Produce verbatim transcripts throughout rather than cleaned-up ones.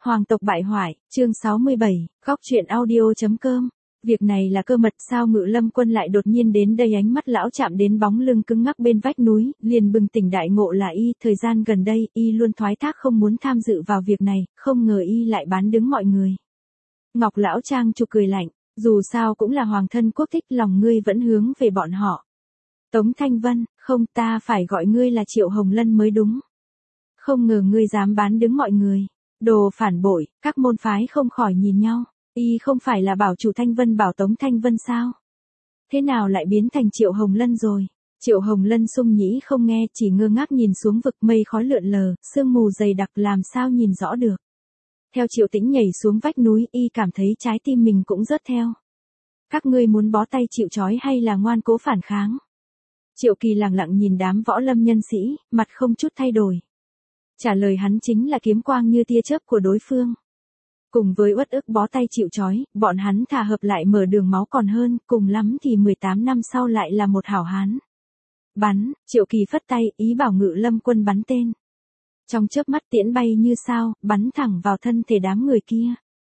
Hoàng tộc bại hoại, chương sáu mươi bảy, góc truyện audio.com. Việc này là cơ mật, sao Ngự Lâm Quân lại đột nhiên đến đây? Ánh mắt lão chạm đến bóng lưng cứng ngắc bên vách núi, liền bừng tỉnh đại ngộ là y, thời gian gần đây, y luôn thoái thác không muốn tham dự vào việc này, không ngờ y lại bán đứng mọi người. Ngọc lão trang trục cười lạnh, dù sao cũng là hoàng thân quốc thích, lòng ngươi vẫn hướng về bọn họ. Tống Thanh Vân, không, ta phải gọi ngươi là Triệu Hồng Lân mới đúng. Không ngờ ngươi dám bán đứng mọi người. Đồ phản bội, các môn phái không khỏi nhìn nhau. Y không phải là bảo chủ Thanh Vân bảo Tống Thanh Vân sao? Thế nào lại biến thành Triệu Hồng Lân rồi? Triệu Hồng Lân sung nhĩ không nghe, chỉ ngơ ngác nhìn xuống vực, mây khói lượn lờ, sương mù dày đặc làm sao nhìn rõ được. Theo Triệu Tĩnh nhảy xuống vách núi, y cảm thấy trái tim mình cũng rớt theo. Các ngươi muốn bó tay chịu trói hay là ngoan cố phản kháng? Triệu Kỳ lặng lặng nhìn đám võ lâm nhân sĩ, mặt không chút thay đổi. Trả lời hắn chính là kiếm quang như tia chớp của đối phương. Cùng với uất ức bó tay chịu trói, bọn hắn thà hợp lại mở đường máu còn hơn, cùng lắm thì mười tám năm sau lại là một hảo hán. Bắn, Triệu Kỳ phất tay, ý bảo Ngự Lâm Quân bắn tên. Trong chớp mắt tiễn bay như sao, bắn thẳng vào thân thể đám người kia.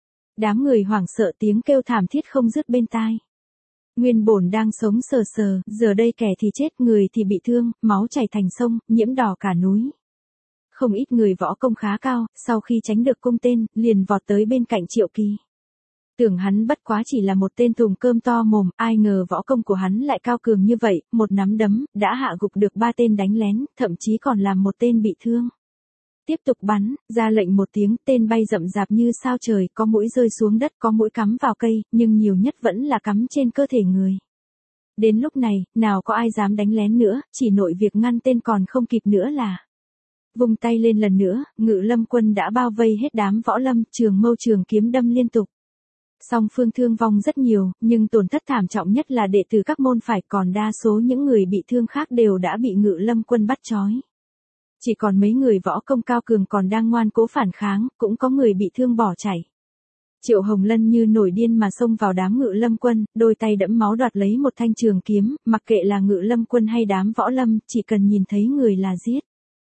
Đám người hoảng sợ, tiếng kêu thảm thiết không dứt bên tai. Nguyên bổn đang sống sờ sờ, giờ đây kẻ thì chết, người thì bị thương, máu chảy thành sông, nhiễm đỏ cả núi. Không ít người võ công khá cao, sau khi tránh được cung tên, liền vọt tới bên cạnh Triệu Kỳ. Tưởng hắn bất quá chỉ là một tên thùng cơm to mồm, ai ngờ võ công của hắn lại cao cường như vậy, một nắm đấm, đã hạ gục được ba tên đánh lén, thậm chí còn làm một tên bị thương. Tiếp tục bắn, ra lệnh một tiếng, tên bay rậm rạp như sao trời, có mũi rơi xuống đất, có mũi cắm vào cây, nhưng nhiều nhất vẫn là cắm trên cơ thể người. Đến lúc này, nào có ai dám đánh lén nữa, chỉ nội việc ngăn tên còn không kịp nữa là. Vung tay lên lần nữa, Ngự Lâm Quân đã bao vây hết đám võ lâm, trường mâu trường kiếm đâm liên tục. Song phương thương vong rất nhiều, nhưng tổn thất thảm trọng nhất là đệ tử các môn phái, còn đa số những người bị thương khác đều đã bị Ngự Lâm Quân bắt trói. Chỉ còn mấy người võ công cao cường còn đang ngoan cố phản kháng, cũng có người bị thương bỏ chạy. Triệu Hồng Lân như nổi điên mà xông vào đám Ngự Lâm Quân, đôi tay đẫm máu đoạt lấy một thanh trường kiếm, mặc kệ là Ngự Lâm Quân hay đám võ lâm, chỉ cần nhìn thấy người là giết.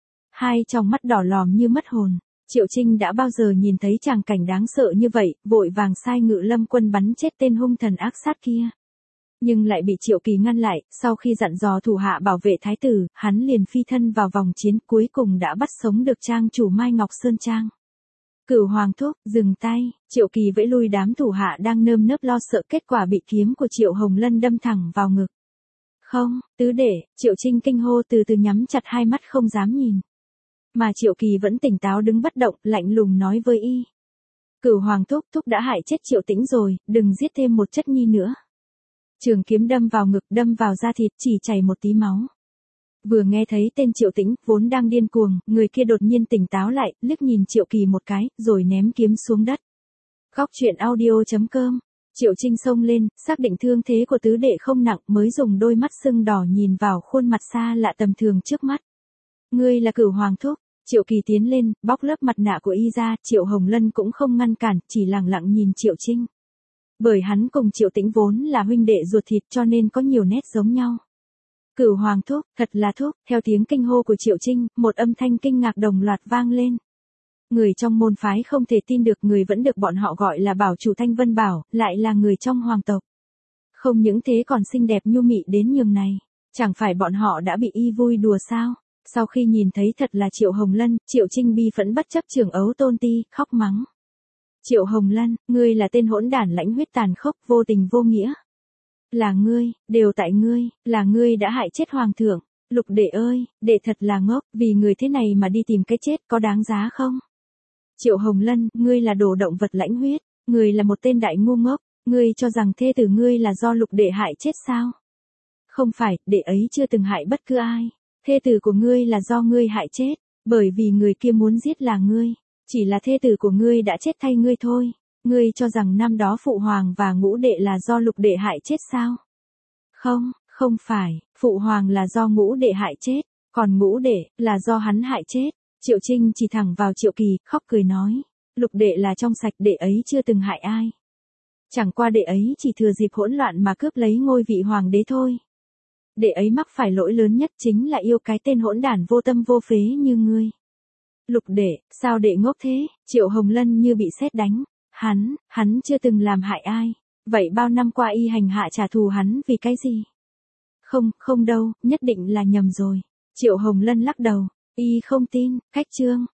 Hai trong mắt đỏ lòm như mất hồn. Triệu Trinh đã bao giờ nhìn thấy tràng cảnh đáng sợ như vậy, vội vàng sai Ngự Lâm Quân bắn chết tên hung thần ác sát kia. Nhưng lại bị Triệu Kỳ ngăn lại, sau khi dặn dò thủ hạ bảo vệ thái tử, hắn liền phi thân vào vòng chiến, cuối cùng đã bắt sống được trang chủ Mai Ngọc Sơn Trang. Cửu Hoàng thúc, dừng tay, Triệu Kỳ vẫy lui đám thủ hạ đang nơm nớp lo sợ, kết quả bị kiếm của Triệu Hồng Lân đâm thẳng vào ngực. Không, tứ đệ, Triệu Trinh kinh hô, từ từ nhắm chặt hai mắt không dám nhìn. Mà Triệu Kỳ vẫn tỉnh táo đứng bất động, lạnh lùng nói với y. Cửu Hoàng thúc, thúc đã hại chết Triệu Tĩnh rồi, đừng giết thêm một chất nhi nữa. Trường kiếm đâm vào ngực, đâm vào da thịt, chỉ chảy một tí máu. Vừa nghe thấy tên Triệu Tĩnh, vốn đang điên cuồng, người kia đột nhiên tỉnh táo lại, liếc nhìn Triệu Kỳ một cái, rồi ném kiếm xuống đất. Góc truyện audio.com. Triệu Trinh xông lên, xác định thương thế của tứ đệ không nặng, mới dùng đôi mắt sưng đỏ nhìn vào khuôn mặt xa lạ tầm thường trước mắt. Ngươi là Cửu Hoàng thúc. Triệu Kỳ tiến lên, bóc lớp mặt nạ của y ra, Triệu Hồng Lân cũng không ngăn cản, chỉ lặng lặng nhìn Triệu Trinh. Bởi hắn cùng Triệu Tĩnh vốn là huynh đệ ruột thịt, cho nên có nhiều nét giống nhau. Cửu Hoàng thúc, thật là thúc, theo tiếng kinh hô của Triệu Trinh, một âm thanh kinh ngạc đồng loạt vang lên. Người trong môn phái không thể tin được, người vẫn được bọn họ gọi là bảo chủ Thanh Vân Bảo, lại là người trong hoàng tộc. Không những thế còn xinh đẹp nhu mị đến nhường này, chẳng phải bọn họ đã bị y vui đùa sao? Sau khi nhìn thấy thật là Triệu Hồng Lân, Triệu Trinh bi phẫn bất chấp Trường Ấu Tôn Ti, khóc mắng. Triệu Hồng Lân, ngươi là tên hỗn đản lãnh huyết tàn khốc, vô tình vô nghĩa. Là ngươi, đều tại ngươi, là ngươi đã hại chết hoàng thượng. Lục đệ ơi, đệ thật là ngốc, vì người thế này mà đi tìm cái chết có đáng giá không? Triệu Hồng Lân, ngươi là đồ động vật lãnh huyết, ngươi là một tên đại ngu ngốc, ngươi cho rằng thê tử ngươi là do lục đệ hại chết sao? Không phải, đệ ấy chưa từng hại bất cứ ai. Thê tử của ngươi là do ngươi hại chết, bởi vì người kia muốn giết là ngươi, chỉ là thê tử của ngươi đã chết thay ngươi thôi. Ngươi cho rằng năm đó phụ hoàng và ngũ đệ là do lục đệ hại chết sao? Không, không phải, phụ hoàng là do ngũ đệ hại chết, còn ngũ đệ là do hắn hại chết. Triệu Trinh chỉ thẳng vào Triệu Kỳ, khóc cười nói, lục đệ là trong sạch, đệ ấy chưa từng hại ai. Chẳng qua đệ ấy chỉ thừa dịp hỗn loạn mà cướp lấy ngôi vị hoàng đế thôi. Đệ ấy mắc phải lỗi lớn nhất chính là yêu cái tên hỗn đản vô tâm vô phế như ngươi. Lục đệ, sao đệ ngốc thế? Triệu Hồng Lân như bị sét đánh. Hắn, hắn chưa từng làm hại ai. Vậy bao năm qua y hành hạ trả thù hắn vì cái gì? Không, không đâu, nhất định là nhầm rồi. Triệu Hồng Lân lắc đầu. Y không tin, cách trương.